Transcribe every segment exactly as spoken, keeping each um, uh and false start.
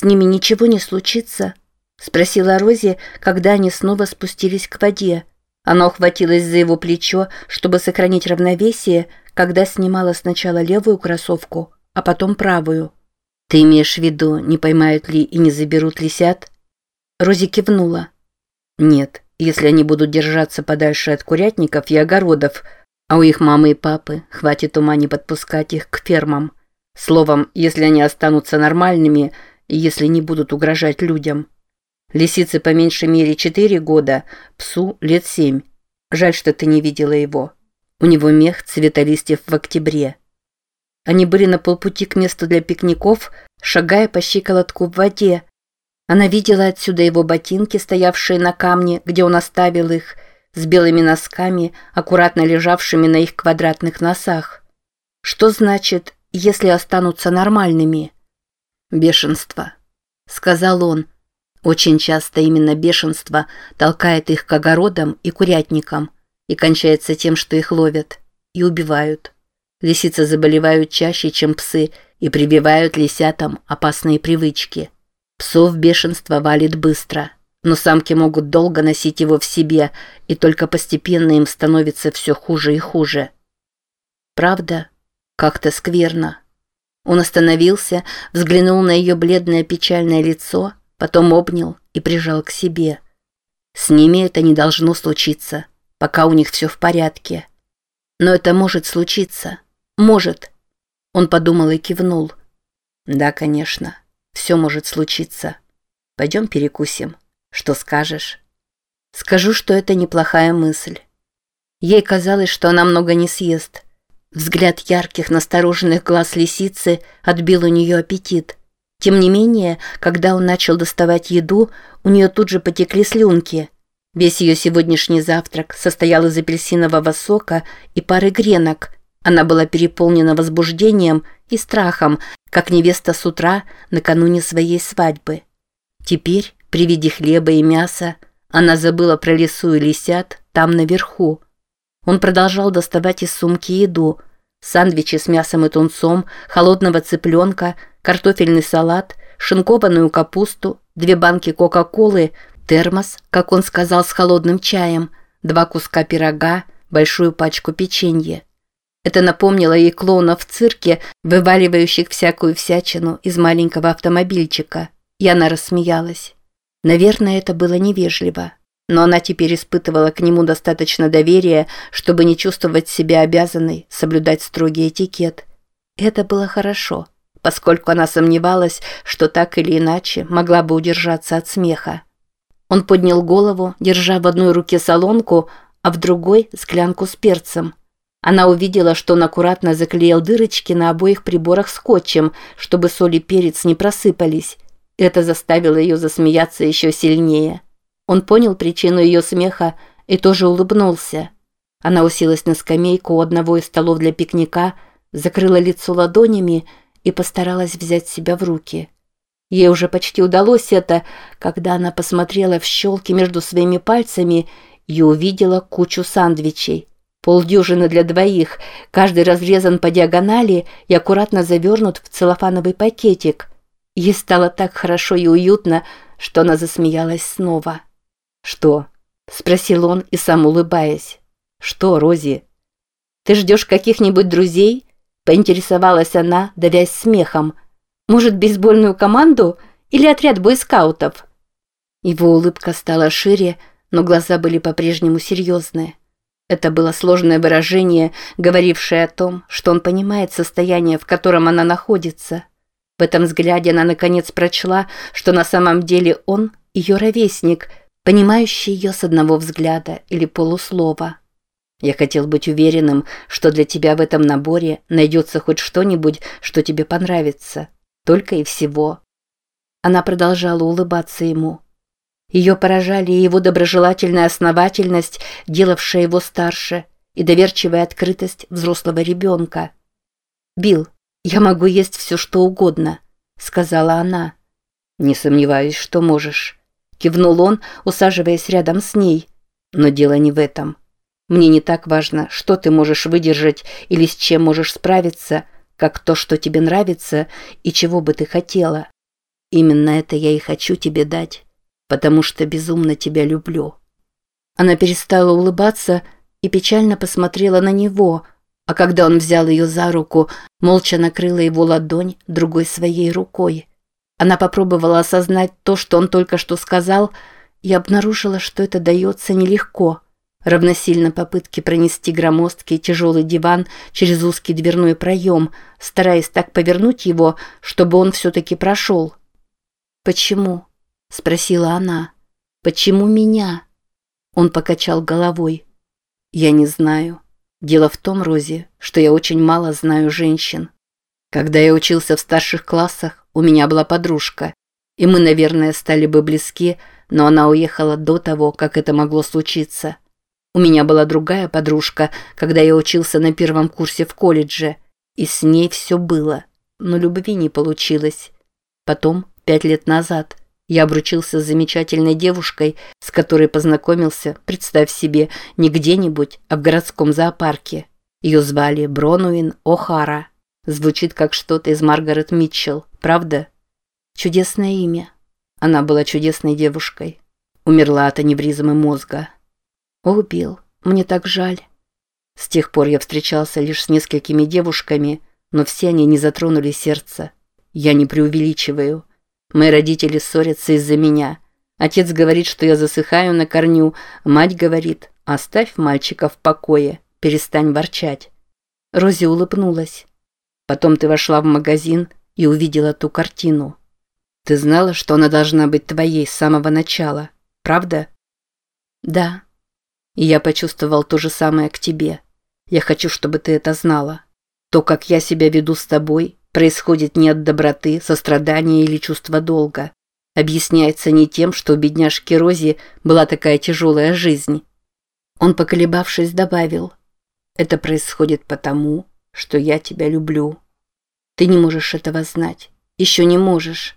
«С ними ничего не случится?» – спросила Рози, когда они снова спустились к воде. Она ухватилась за его плечо, чтобы сохранить равновесие, когда снимала сначала левую кроссовку, а потом правую. «Ты имеешь в виду, не поймают ли и не заберут лисят?» Рози кивнула. «Нет, если они будут держаться подальше от курятников и огородов, а у их мамы и папы хватит ума не подпускать их к фермам. Словом, если они останутся нормальными и если не будут угрожать людям. Лисице по меньшей мере четыре года, псу лет семь. Жаль, что ты не видела его. У него мех цвета листьев в октябре». Они были на полпути к месту для пикников, шагая по щиколотку в воде. Она видела отсюда его ботинки, стоявшие на камне, где он оставил их, с белыми носками, аккуратно лежавшими на их квадратных носах. Что значит, если останутся нормальными? «Бешенство», — сказал он. Очень часто именно бешенство толкает их к огородам и курятникам и кончается тем, что их ловят и убивают. Лисицы заболевают чаще, чем псы, и прививают лисятам опасные привычки. Псов бешенство валит быстро, но самки могут долго носить его в себе, и только постепенно им становится все хуже и хуже. Правда? Как-то скверно. Он остановился, взглянул на ее бледное печальное лицо, потом обнял и прижал к себе. С ними это не должно случиться, пока у них все в порядке. Но это может случиться. Может. Он подумал и кивнул. Да, конечно. Все может случиться. Пойдем перекусим. Что скажешь? Скажу, что это неплохая мысль. Ей казалось, что она много не съест. Взгляд ярких, настороженных глаз лисицы отбил у нее аппетит. Тем не менее, когда он начал доставать еду, у нее тут же потекли слюнки. Весь ее сегодняшний завтрак состоял из апельсинового сока и пары гренок. Она была переполнена возбуждением и страхом, как невеста с утра накануне своей свадьбы. Теперь, при виде хлеба и мяса, она забыла про лису и лисят там наверху. Он продолжал доставать из сумки еду: сэндвичи с мясом и тунцом, холодного цыпленка, картофельный салат, шинкованную капусту, две банки кока-колы, термос, как он сказал, с холодным чаем, два куска пирога, большую пачку печенья. Это напомнило ей клоунов в цирке, вываливающих всякую всячину из маленького автомобильчика, и она рассмеялась. Наверное, это было невежливо, но она теперь испытывала к нему достаточно доверия, чтобы не чувствовать себя обязанной соблюдать строгий этикет. Это было хорошо, поскольку она сомневалась, что так или иначе могла бы удержаться от смеха. Он поднял голову, держа в одной руке солонку, а в другой – склянку с перцем. Она увидела, что он аккуратно заклеил дырочки на обоих приборах скотчем, чтобы соль и перец не просыпались. Это заставило ее засмеяться еще сильнее. Он понял причину ее смеха и тоже улыбнулся. Она уселась на скамейку у одного из столов для пикника, закрыла лицо ладонями и постаралась взять себя в руки. Ей уже почти удалось это, когда она посмотрела в щелки между своими пальцами и увидела кучу сэндвичей. Полдюжины для двоих, каждый разрезан по диагонали и аккуратно завернут в целлофановый пакетик. Ей стало так хорошо и уютно, что она засмеялась снова. «Что?» – спросил он и сам улыбаясь. «Что, Рози?» «Ты ждешь каких-нибудь друзей?» – поинтересовалась она, давясь смехом. «Может, бейсбольную команду или отряд бойскаутов?» Его улыбка стала шире, но глаза были по-прежнему серьезные. Это было сложное выражение, говорившее о том, что он понимает состояние, в котором она находится. В этом взгляде она наконец прочла, что на самом деле он ее ровесник, понимающий ее с одного взгляда или полуслова. «Я хотел быть уверенным, что для тебя в этом наборе найдется хоть что-нибудь, что тебе понравится. Только и всего». Она продолжала улыбаться ему. Ее поражали и его доброжелательная основательность, делавшая его старше, и доверчивая открытость взрослого ребенка. «Билл, я могу есть все, что угодно», — сказала она. «Не сомневаюсь, что можешь», — кивнул он, усаживаясь рядом с ней. «Но дело не в этом. Мне не так важно, что ты можешь выдержать или с чем можешь справиться, как то, что тебе нравится и чего бы ты хотела. Именно это я и хочу тебе дать, потому что безумно тебя люблю». Она перестала улыбаться и печально посмотрела на него, а когда он взял ее за руку, молча накрыла его ладонь другой своей рукой. Она попробовала осознать то, что он только что сказал, и обнаружила, что это дается нелегко, равносильно попытке пронести громоздкий тяжелый диван через узкий дверной проем, стараясь так повернуть его, чтобы он все-таки прошел. «Почему?» – спросила она. «Почему меня?» Он покачал головой. «Я не знаю. Дело в том, Рози, что я очень мало знаю женщин. Когда я учился в старших классах, у меня была подружка, и мы, наверное, стали бы близки, но она уехала до того, как это могло случиться. У меня была другая подружка, когда я учился на первом курсе в колледже, и с ней все было, но любви не получилось. Потом, пять лет назад, я обручился с замечательной девушкой, с которой познакомился, представь себе, не где-нибудь, а в городском зоопарке. Ее звали Бронуин О'Хара. Звучит как что-то из Маргарет Митчелл, правда? Чудесное имя. Она была чудесной девушкой. Умерла от аневризмы мозга. О, Билл, мне так жаль. С тех пор я встречался лишь с несколькими девушками, но все они не затронули сердце. Я не преувеличиваю. Мои родители ссорятся из-за меня. Отец говорит, что я засыхаю на корню. Мать говорит: оставь мальчика в покое, перестань ворчать. Рози улыбнулась. Потом ты вошла в магазин и увидела ту картину. Ты знала, что она должна быть твоей с самого начала, правда? Да. И я почувствовал то же самое к тебе. Я хочу, чтобы ты это знала. То, как я себя веду с тобой, происходит не от доброты, сострадания или чувства долга. Объясняется не тем, что у бедняжки Рози была такая тяжелая жизнь. Он, поколебавшись, добавил: это происходит потому, что я тебя люблю. Ты не можешь этого знать. Еще не можешь.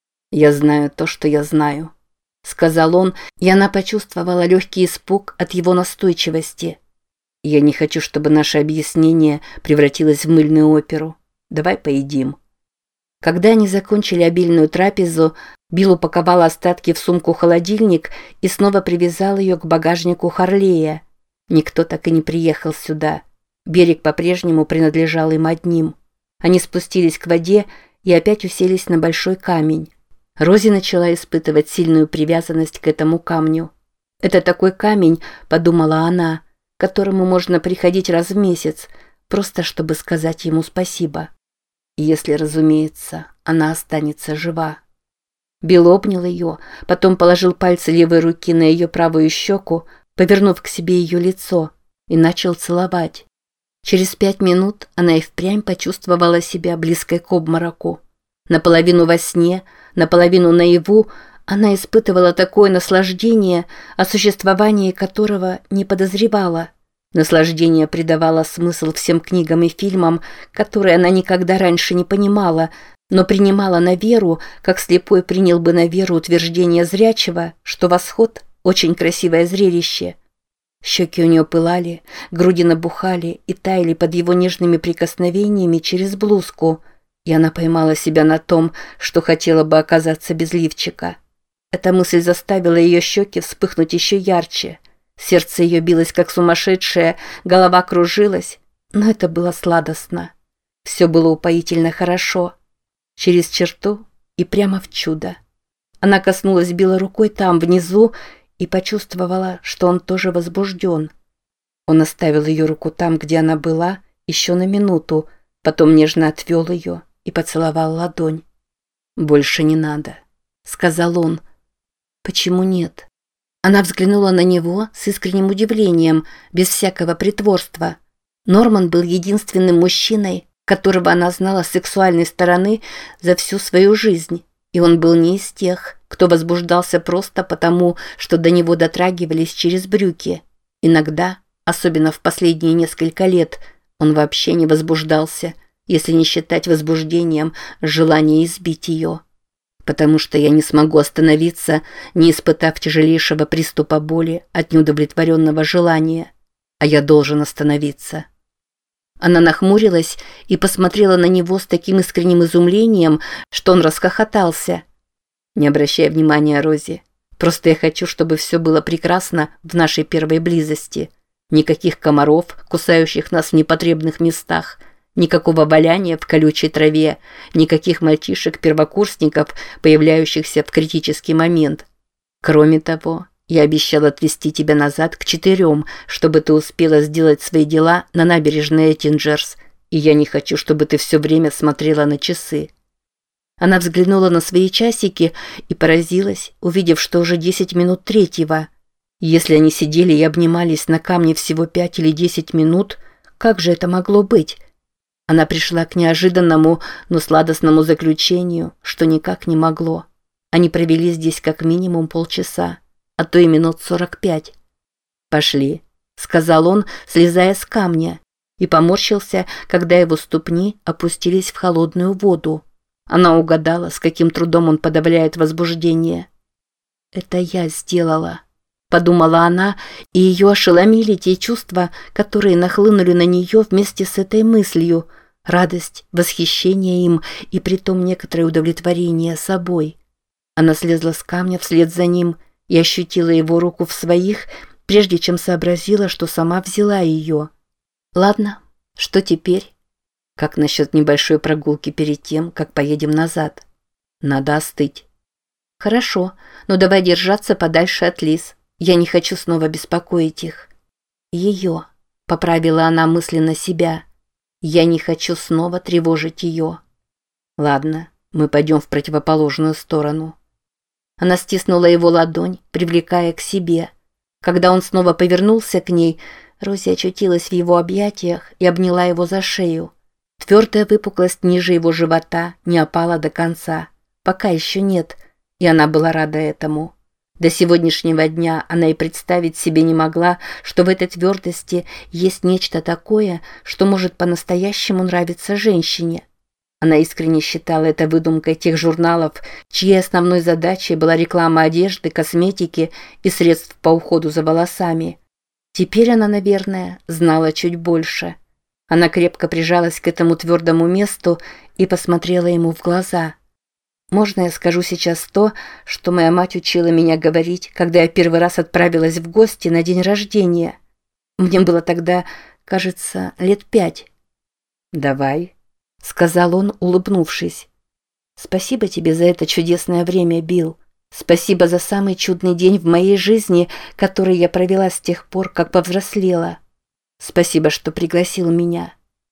Я знаю то, что я знаю, сказал он, и она почувствовала легкий испуг от его настойчивости. Я не хочу, чтобы наше объяснение превратилось в мыльную оперу. Давай поедим. Когда они закончили обильную трапезу, Билл упаковал остатки в сумку-холодильник и снова привязал ее к багажнику Харлея. Никто так и не приехал сюда. Берег по-прежнему принадлежал им одним. Они спустились к воде и опять уселись на большой камень. Рози начала испытывать сильную привязанность к этому камню. «Это такой камень», — подумала она, — «к которому можно приходить раз в месяц, просто чтобы сказать ему спасибо. Если, разумеется, она останется жива». Билл обнял ее, потом положил пальцы левой руки на ее правую щеку, повернув к себе ее лицо, и начал целовать. Через пять минут она и впрямь почувствовала себя близкой к обмороку. Наполовину во сне, наполовину наяву она испытывала такое наслаждение, о существовании которого не подозревала. Наслаждение придавало смысл всем книгам и фильмам, которые она никогда раньше не понимала, но принимала на веру, как слепой принял бы на веру утверждение зрячего, что восход – очень красивое зрелище. Щеки у нее пылали, груди набухали и таяли под его нежными прикосновениями через блузку, и она поймала себя на том, что хотела бы оказаться без лифчика. Эта мысль заставила ее щеки вспыхнуть еще ярче. Сердце ее билось как сумасшедшее, голова кружилась, но это было сладостно. Все было упоительно хорошо. Через черту и прямо в чудо. Она коснулась Билла рукой там, внизу, и почувствовала, что он тоже возбужден. Он оставил ее руку там, где она была, еще на минуту, потом нежно отвел ее и поцеловал ладонь. «Больше не надо», — сказал он. «Почему нет?» Она взглянула на него с искренним удивлением, без всякого притворства. Норман был единственным мужчиной, которого она знала с сексуальной стороны за всю свою жизнь, и он был не из тех, кто возбуждался просто потому, что до него дотрагивались через брюки. Иногда, особенно в последние несколько лет, он вообще не возбуждался, если не считать возбуждением желание избить ее. Потому что я не смогу остановиться, не испытав тяжелейшего приступа боли от неудовлетворенного желания. А я должен остановиться. Она нахмурилась и посмотрела на него с таким искренним изумлением, что он расхохотался. Не обращай внимания, Рози. Просто я хочу, чтобы все было прекрасно в нашей первой близости. Никаких комаров, кусающих нас в непотребных местах, никакого валяния в колючей траве, никаких мальчишек-первокурсников, появляющихся в критический момент. Кроме того, я обещал отвезти тебя назад к четырем, чтобы ты успела сделать свои дела на набережной Эттинджерс, и я не хочу, чтобы ты все время смотрела на часы. Она взглянула на свои часики и поразилась, увидев, что уже десять минут третьего. Если они сидели и обнимались на камне всего пять или десять минут, как же это могло быть? Она пришла к неожиданному, но сладостному заключению, что никак не могло. Они провели здесь как минимум полчаса, а то и минут сорок пять. «Пошли», — сказал он, слезая с камня, и поморщился, когда его ступни опустились в холодную воду. Она угадала, с каким трудом он подавляет возбуждение. «Это я сделала», — подумала она, и ее ошеломили те чувства, которые нахлынули на нее вместе с этой мыслью: радость, восхищение им и притом некоторое удовлетворение собой. Она слезла с камня вслед за ним и ощутила его руку в своих, прежде чем сообразила, что сама взяла ее. «Ладно, что теперь? Как насчет небольшой прогулки перед тем, как поедем назад? Надо остыть». «Хорошо, но давай держаться подальше от Лиз. Я не хочу снова беспокоить их». «Ее», — поправила она мысленно себя. «Я не хочу снова тревожить ее». «Ладно, мы пойдем в противоположную сторону». Она стиснула его ладонь, привлекая к себе. Когда он снова повернулся к ней, Рози очутилась в его объятиях и обняла его за шею. Твердая выпуклость ниже его живота не опала до конца. Пока еще нет, и она была рада этому. До сегодняшнего дня она и представить себе не могла, что в этой твердости есть нечто такое, что может по-настоящему нравиться женщине. Она искренне считала это выдумкой тех журналов, чьей основной задачей была реклама одежды, косметики и средств по уходу за волосами. Теперь она, наверное, знала чуть больше. Она крепко прижалась к этому твердому месту и посмотрела ему в глаза. «Можно я скажу сейчас то, что моя мать учила меня говорить, когда я первый раз отправилась в гости на день рождения? Мне было тогда, кажется, лет пять». «Давай», — сказал он, улыбнувшись. «Спасибо тебе за это чудесное время, Билл. Спасибо за самый чудный день в моей жизни, который я провела с тех пор, как повзрослела. Спасибо, что пригласил меня».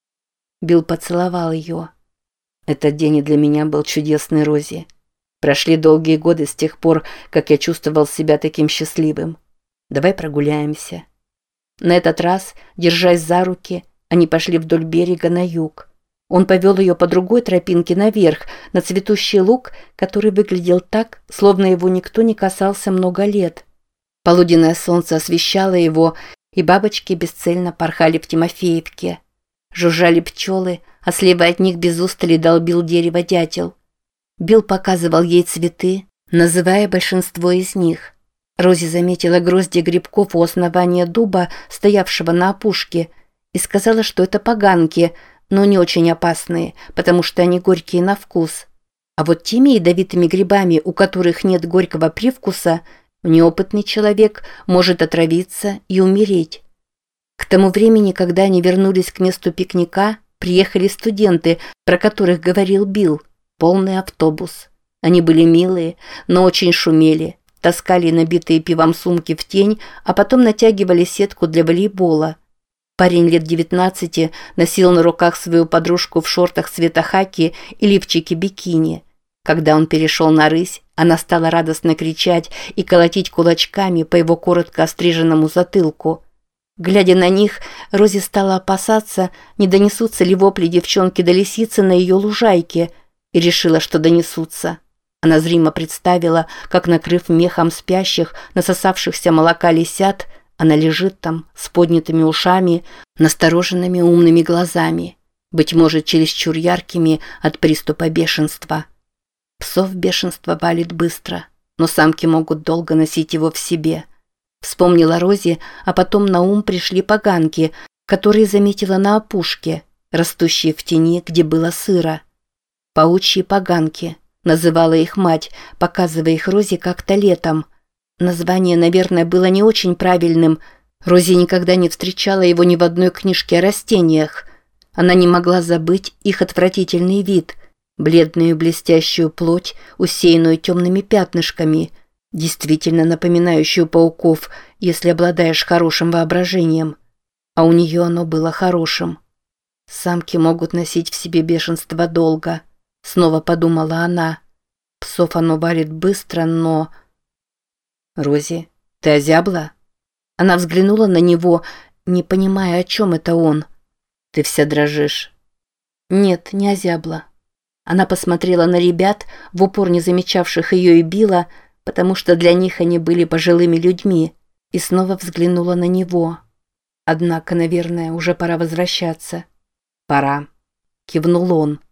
Билл поцеловал ее. «Этот день и для меня был чудесный, Рози. Прошли долгие годы с тех пор, как я чувствовал себя таким счастливым. Давай прогуляемся». На этот раз, держась за руки, они пошли вдоль берега на юг. Он повел ее по другой тропинке наверх, на цветущий луг, который выглядел так, словно его никто не касался много лет. Полуденное солнце освещало его, и бабочки бесцельно порхали в Тимофеевке. Жужжали пчелы, а слева от них без устали долбил дерево дятел. Билл показывал ей цветы, называя большинство из них. Рози заметила грозди грибков у основания дуба, стоявшего на опушке, и сказала, что это поганки, но не очень опасные, потому что они горькие на вкус. А вот теми ядовитыми грибами, у которых нет горького привкуса, неопытный человек может отравиться и умереть. К тому времени, когда они вернулись к месту пикника, приехали студенты, про которых говорил Билл, полный автобус. Они были милые, но очень шумели, таскали набитые пивом сумки в тень, а потом натягивали сетку для волейбола. Парень лет девятнадцати носил на руках свою подружку в шортах цвета хаки и лифчике бикини. Когда он перешел на рысь, она стала радостно кричать и колотить кулачками по его коротко остриженному затылку. Глядя на них, Рози стала опасаться, не донесутся ли вопли девчонки до лисицы на ее лужайке, и решила, что донесутся. Она зримо представила, как, накрыв мехом спящих, насосавшихся молока лисят, она лежит там с поднятыми ушами, настороженными умными глазами, быть может, чересчур яркими от приступа бешенства. Псов бешенство валит быстро, но самки могут долго носить его в себе. Вспомнила Рози, а потом на ум пришли поганки, которые заметила на опушке, растущие в тени, где было сыро. Паучьи поганки, называла их мать, показывая их Розе как-то летом. Название, наверное, было не очень правильным. Рози никогда не встречала его ни в одной книжке о растениях. Она не могла забыть их отвратительный вид, бледную блестящую плоть, усеянную темными пятнышками, действительно напоминающую пауков, если обладаешь хорошим воображением. А у нее оно было хорошим. Самки могут носить в себе бешенство долго, снова подумала она. Псов оно варит быстро, но... «Рози, ты озябла?» Она взглянула на него, не понимая, о чем это он. «Ты вся дрожишь». «Нет, не озябла». Она посмотрела на ребят, в упор не замечавших ее и Билла, потому что для них они были пожилыми людьми, и снова взглянула на него. Однако, наверное, уже пора возвращаться. «Пора», — кивнул он.